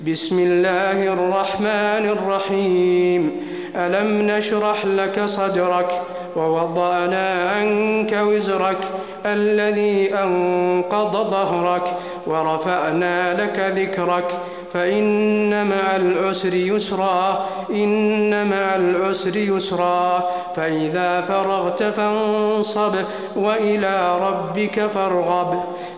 بسم الله الرحمن الرحيم. ألم نشرح لك صدرك ووضعنا عنك وزرك الذي أنقض ظهرك ورفعنا لك ذكرك فإن مع العسر يسرا إن مع العسر يسرا فإذا فرغت فانصب وإلى ربك فارغب